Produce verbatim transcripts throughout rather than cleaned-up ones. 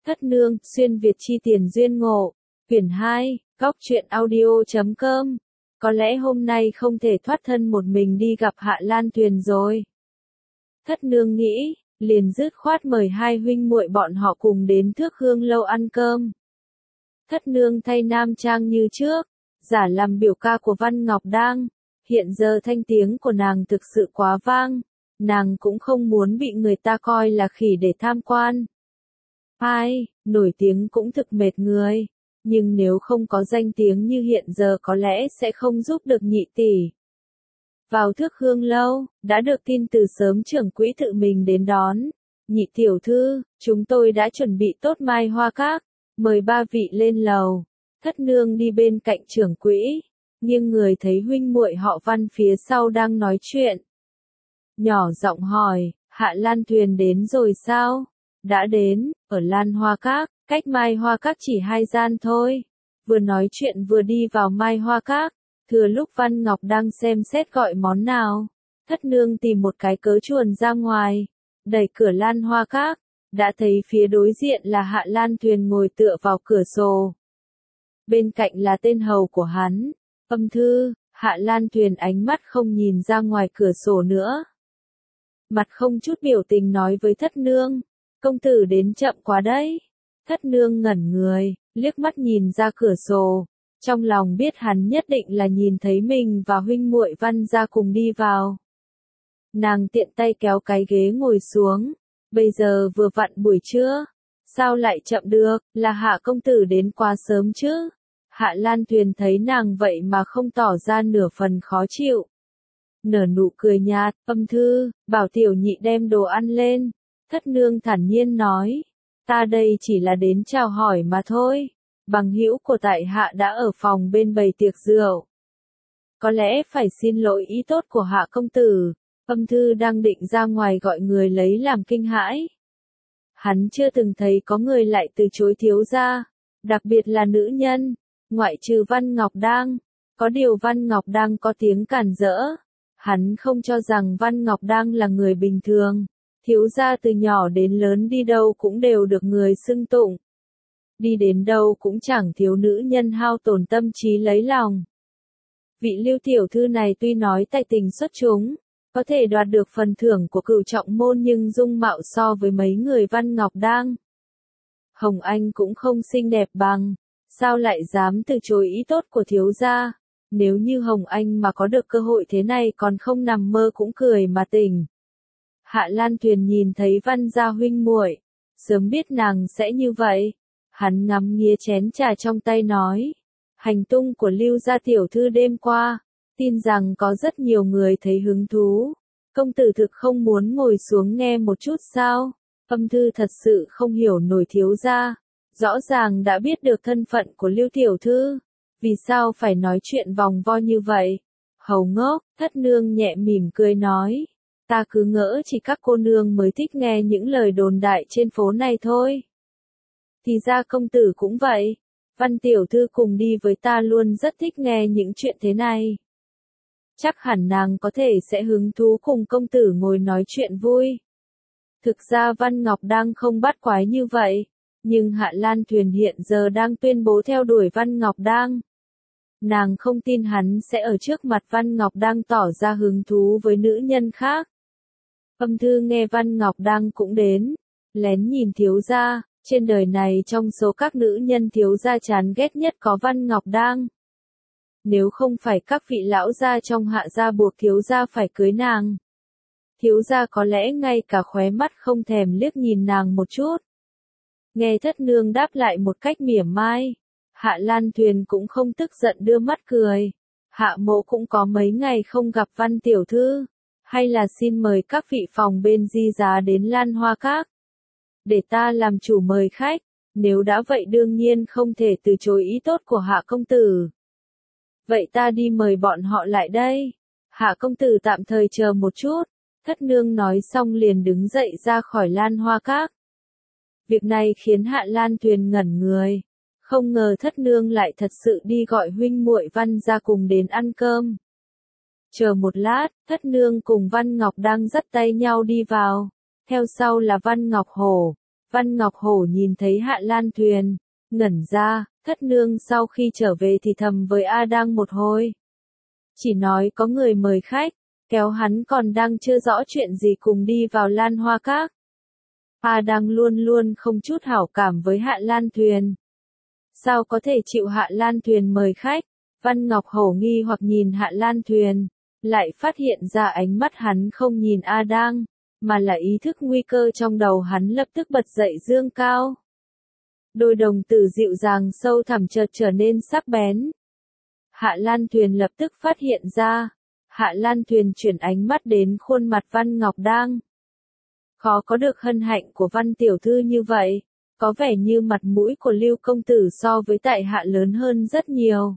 Thất nương, xuyên Việt chi tiền duyên ngộ. Quyển hai, góc truyện audio chấm com. Có lẽ hôm nay không thể thoát thân một mình đi gặp Hạ Lan Tuyền rồi. Thất nương nghĩ, liền dứt khoát mời hai huynh muội bọn họ cùng đến Thước Hương lâu ăn cơm. Thất nương thay nam trang như trước, giả làm biểu ca của Văn Ngọc Đang. Hiện giờ thanh tiếng của nàng thực sự quá vang, nàng cũng không muốn bị người ta coi là khỉ để tham quan. Hai, nổi tiếng cũng thực mệt người, nhưng nếu không có danh tiếng như hiện giờ có lẽ sẽ không giúp được nhị tỷ. Vào Thước Hương lâu, đã được tin từ sớm trưởng quỹ tự mình đến đón. Nhị tiểu thư, chúng tôi đã chuẩn bị tốt mai hoa các, mời ba vị lên lầu. Thất nương đi bên cạnh trưởng quỹ, nghiêng người thấy huynh muội họ Văn phía sau đang nói chuyện. Nhỏ giọng hỏi, Hạ Lan Tuyền đến rồi sao? Đã đến, ở Lan Hoa Các, cách Mai Hoa Các chỉ hai gian thôi. Vừa nói chuyện vừa đi vào Mai Hoa Các, thừa lúc Văn Ngọc đang xem xét gọi món nào. Thất nương tìm một cái cớ chuồn ra ngoài, đẩy cửa Lan Hoa Các, đã thấy phía đối diện là Hạ Lan Tuyền ngồi tựa vào cửa sổ. Bên cạnh là tên hầu của hắn, Âm Thư. Hạ Lan Tuyền ánh mắt không nhìn ra ngoài cửa sổ nữa. Mặt không chút biểu tình nói với thất nương, công tử đến chậm quá đấy. Thất nương ngẩn người, liếc mắt nhìn ra cửa sổ, trong lòng biết hắn nhất định là nhìn thấy mình và huynh muội Văn ra cùng đi vào. Nàng tiện tay kéo cái ghế ngồi xuống, bây giờ vừa vặn buổi trưa, sao lại chậm được, là Hạ công tử đến quá sớm chứ. Hạ Lan Tuyền thấy nàng vậy mà không tỏ ra nửa phần khó chịu. Nở nụ cười nhạt, Âm Thư, bảo tiểu nhị đem đồ ăn lên. Thất nương thản nhiên nói, ta đây chỉ là đến chào hỏi mà thôi. Bằng hữu của tại hạ đã ở phòng bên bày tiệc rượu. Có lẽ phải xin lỗi ý tốt của Hạ công tử. Âm Thư đang định ra ngoài gọi người lấy làm kinh hãi. Hắn chưa từng thấy có người lại từ chối thiếu gia, đặc biệt là nữ nhân, ngoại trừ Văn Ngọc Đang. Có điều Văn Ngọc Đang có tiếng cản rỡ. Hắn không cho rằng Văn Ngọc Đang là người bình thường. Thiếu gia từ nhỏ đến lớn đi đâu cũng đều được người xưng tụng. Đi đến đâu cũng chẳng thiếu nữ nhân hao tổn tâm trí lấy lòng. Vị Lưu tiểu thư này tuy nói tài tình xuất chúng, có thể đoạt được phần thưởng của Cửu Trọng môn nhưng dung mạo so với mấy người Văn Ngọc Đang. Hồng Anh cũng không xinh đẹp bằng, sao lại dám từ chối ý tốt của thiếu gia. Nếu như Hồng Anh mà có được cơ hội thế này còn không nằm mơ cũng cười mà tỉnh. Hạ Lan Tuyền nhìn thấy Văn gia huynh muội, sớm biết nàng sẽ như vậy. Hắn ngắm nghía chén trà trong tay nói, hành tung của Lưu gia tiểu thư đêm qua, tin rằng có rất nhiều người thấy hứng thú. Công tử thực không muốn ngồi xuống nghe một chút sao? Âm Thư thật sự không hiểu nổi thiếu gia, rõ ràng đã biết được thân phận của Lưu tiểu thư, vì sao phải nói chuyện vòng vo như vậy? Hầu ngốc, thất nương nhẹ mỉm cười nói, ta cứ ngỡ chỉ các cô nương mới thích nghe những lời đồn đại trên phố này thôi. Thì ra công tử cũng vậy, Văn tiểu thư cùng đi với ta luôn rất thích nghe những chuyện thế này. Chắc hẳn nàng có thể sẽ hứng thú cùng công tử ngồi nói chuyện vui. Thực ra Văn Ngọc đang không bắt quái như vậy, nhưng Hạ Lan Tuyền hiện giờ đang tuyên bố theo đuổi Văn Ngọc Đang. Nàng không tin hắn sẽ ở trước mặt Văn Ngọc Đang tỏ ra hứng thú với nữ nhân khác. Âm Thư nghe Văn Ngọc Đang cũng đến, lén nhìn thiếu gia, trên đời này trong số các nữ nhân thiếu gia chán ghét nhất có Văn Ngọc Đang. Nếu không phải các vị lão gia trong Hạ gia buộc thiếu gia phải cưới nàng, thiếu gia có lẽ ngay cả khóe mắt không thèm liếc nhìn nàng một chút. Nghe thất nương đáp lại một cách mỉa mai, Hạ Lan Tuyền cũng không tức giận đưa mắt cười. Hạ mộ cũng có mấy ngày không gặp Văn tiểu thư, hay là xin mời các vị phòng bên di giá đến Lan Hoa Các. Để ta làm chủ mời khách, nếu đã vậy đương nhiên không thể từ chối ý tốt của Hạ công tử. Vậy ta đi mời bọn họ lại đây. Hạ công tử tạm thời chờ một chút. Thất nương nói xong liền đứng dậy ra khỏi Lan Hoa Các. Việc này khiến Hạ Lan Tuyền ngẩn người. Không ngờ thất nương lại thật sự đi gọi huynh muội Văn ra cùng đến ăn cơm. Chờ một lát, thất nương cùng Văn Ngọc đang dắt tay nhau đi vào. Theo sau là Văn Ngọc Hổ, Văn Ngọc Hổ nhìn thấy Hạ Lan Tuyền, ngẩn ra, thất nương sau khi trở về thì thầm với A Đang một hồi. Chỉ nói có người mời khách, kéo hắn còn đang chưa rõ chuyện gì cùng đi vào Lan Hoa Các. A Đang luôn luôn không chút hảo cảm với Hạ Lan Tuyền. Sao có thể chịu Hạ Lan Tuyền mời khách? Văn Ngọc Hổ nghi hoặc nhìn Hạ Lan Tuyền, lại phát hiện ra ánh mắt hắn không nhìn A Đang, mà là ý thức nguy cơ trong đầu hắn lập tức bật dậy dương cao. Đôi đồng tử dịu dàng sâu thẳm chợt trở nên sắc bén. Hạ Lan Tuyền lập tức phát hiện ra. Hạ Lan Tuyền chuyển ánh mắt đến khuôn mặt Văn Ngọc Đang. Khó có được hân hạnh của Văn tiểu thư như vậy, có vẻ như mặt mũi của Lưu công tử so với tại Hạ lớn hơn rất nhiều.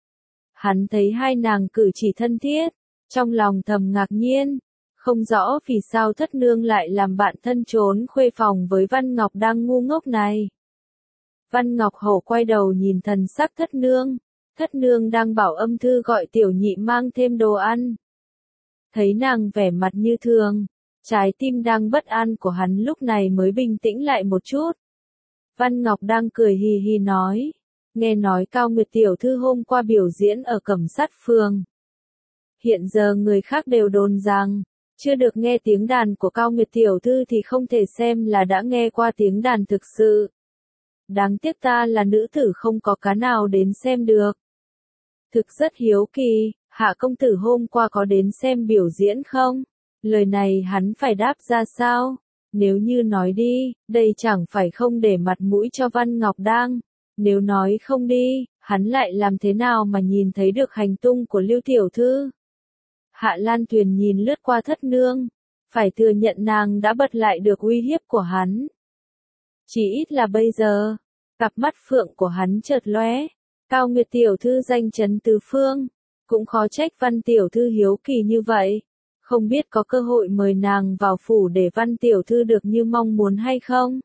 Hắn thấy hai nàng cử chỉ thân thiết, trong lòng thầm ngạc nhiên, không rõ vì sao thất nương lại làm bạn thân trốn khuê phòng với Văn Ngọc Đang ngu ngốc này. Văn Ngọc Hổ quay đầu nhìn thần sắc thất nương, thất nương đang bảo âm thư gọi tiểu nhị mang thêm đồ ăn. Thấy nàng vẻ mặt như thường, trái tim đang bất an của hắn lúc này mới bình tĩnh lại một chút. Văn Ngọc đang cười hì hì nói, nghe nói Cao Nguyệt tiểu thư hôm qua biểu diễn ở Cẩm Sát Phường. Hiện giờ người khác đều đồn rằng, chưa được nghe tiếng đàn của Cao Nguyệt tiểu thư thì không thể xem là đã nghe qua tiếng đàn thực sự. Đáng tiếc ta là nữ tử không có cá nào đến xem được. Thực rất hiếu kỳ, Hạ công tử hôm qua có đến xem biểu diễn không? Lời này hắn phải đáp ra sao? Nếu như nói đi, đây chẳng phải không để mặt mũi cho Văn Ngọc Đang. Nếu nói không đi, hắn lại làm thế nào mà nhìn thấy được hành tung của Lưu tiểu thư? Hạ Lan Tuyền nhìn lướt qua thất nương, phải thừa nhận nàng đã bật lại được uy hiếp của hắn. Chỉ ít là bây giờ, cặp mắt phượng của hắn chợt lóe, Cao Nguyệt tiểu thư danh chấn tứ phương, cũng khó trách Văn tiểu thư hiếu kỳ như vậy, không biết có cơ hội mời nàng vào phủ để Văn tiểu thư được như mong muốn hay không?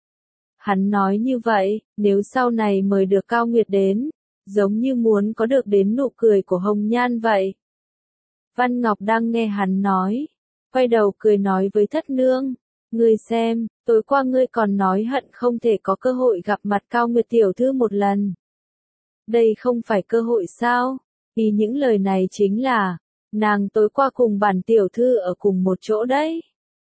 Hắn nói như vậy, nếu sau này mời được Cao Nguyệt đến, giống như muốn có được đến nụ cười của Hồng Nhan vậy. Văn Ngọc đang nghe hắn nói, quay đầu cười nói với thất nương, ngươi xem, tối qua ngươi còn nói hận không thể có cơ hội gặp mặt Cao Nguyệt tiểu thư một lần. Đây không phải cơ hội sao? Vì những lời này chính là, nàng tối qua cùng bản tiểu thư ở cùng một chỗ đấy.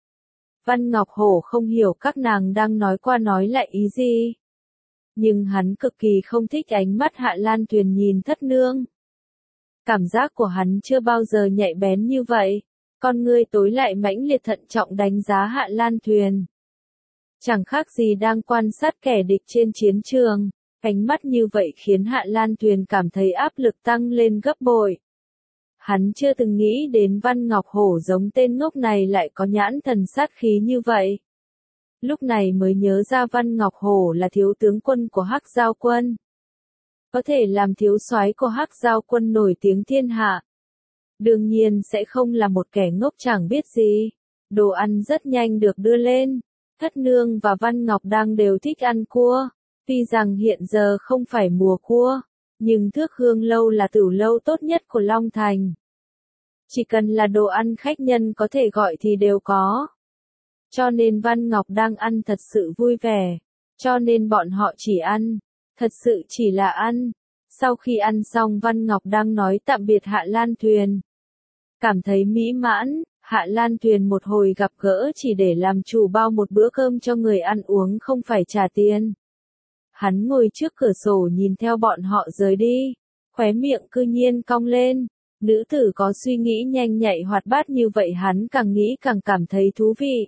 Văn Ngọc Hổ không hiểu các nàng đang nói qua nói lại ý gì. Nhưng hắn cực kỳ không thích ánh mắt Hạ Lan Tuyền nhìn thất nương. Cảm giác của hắn chưa bao giờ nhạy bén như vậy, con ngươi tối lại mãnh liệt thận trọng đánh giá Hạ Lan Tuyền. Chẳng khác gì đang quan sát kẻ địch trên chiến trường, ánh mắt như vậy khiến Hạ Lan Tuyền cảm thấy áp lực tăng lên gấp bội. Hắn chưa từng nghĩ đến Văn Ngọc Hổ giống tên ngốc này lại có nhãn thần sát khí như vậy. Lúc này mới nhớ ra Văn Ngọc Hổ là thiếu tướng quân của Hắc Giao quân. Có thể làm thiếu soái của Hắc Giao quân nổi tiếng thiên hạ. Đương nhiên sẽ không là một kẻ ngốc chẳng biết gì. Đồ ăn rất nhanh được đưa lên. Thất nương và Văn Ngọc đang đều thích ăn cua. Tuy rằng hiện giờ không phải mùa cua, nhưng Thước Hương Lâu là tửu lâu tốt nhất của Long Thành. Chỉ cần là đồ ăn khách nhân có thể gọi thì đều có. Cho nên Văn Ngọc đang ăn thật sự vui vẻ. Cho nên bọn họ chỉ ăn. Thật sự chỉ là ăn. Sau khi ăn xong Văn Ngọc đang nói tạm biệt Hạ Lan Tuyền. Cảm thấy mỹ mãn, Hạ Lan Tuyền một hồi gặp gỡ chỉ để làm chủ bao một bữa cơm cho người ăn uống không phải trả tiền. Hắn ngồi trước cửa sổ nhìn theo bọn họ rời đi, khóe miệng cư nhiên cong lên. Nữ tử có suy nghĩ nhanh nhạy hoạt bát như vậy hắn càng nghĩ càng cảm thấy thú vị.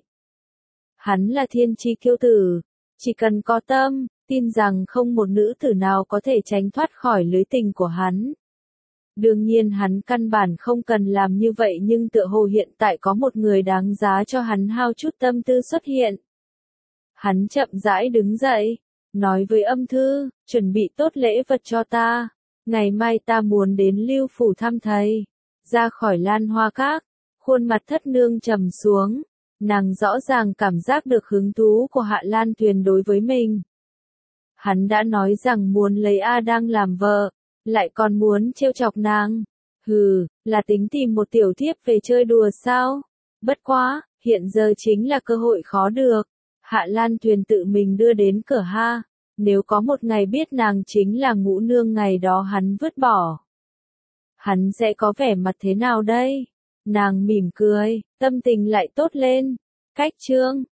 Hắn là thiên chi kiêu tử, chỉ cần có tâm, tin rằng không một nữ tử nào có thể tránh thoát khỏi lưới tình của hắn. Đương nhiên hắn căn bản không cần làm như vậy nhưng tựa hồ hiện tại có một người đáng giá cho hắn hao chút tâm tư xuất hiện. Hắn chậm rãi đứng dậy, nói với âm thư, chuẩn bị tốt lễ vật cho ta. Ngày mai ta muốn đến Lưu phủ thăm thầy. Ra khỏi Lan Hoa Các, khuôn mặt thất nương trầm xuống. Nàng rõ ràng cảm giác được hứng thú của Hạ Lan Tuyền đối với mình. Hắn đã nói rằng muốn lấy A Đang làm vợ, lại còn muốn trêu chọc nàng. Hừ, là tính tìm một tiểu thiếp về chơi đùa sao? Bất quá, hiện giờ chính là cơ hội khó được. Hạ Lan Tuyền tự mình đưa đến cửa ha. Nếu có một ngày biết nàng chính là Ngũ Nương ngày đó hắn vứt bỏ, hắn sẽ có vẻ mặt thế nào đây? Nàng mỉm cười, tâm tình lại tốt lên. Cách chương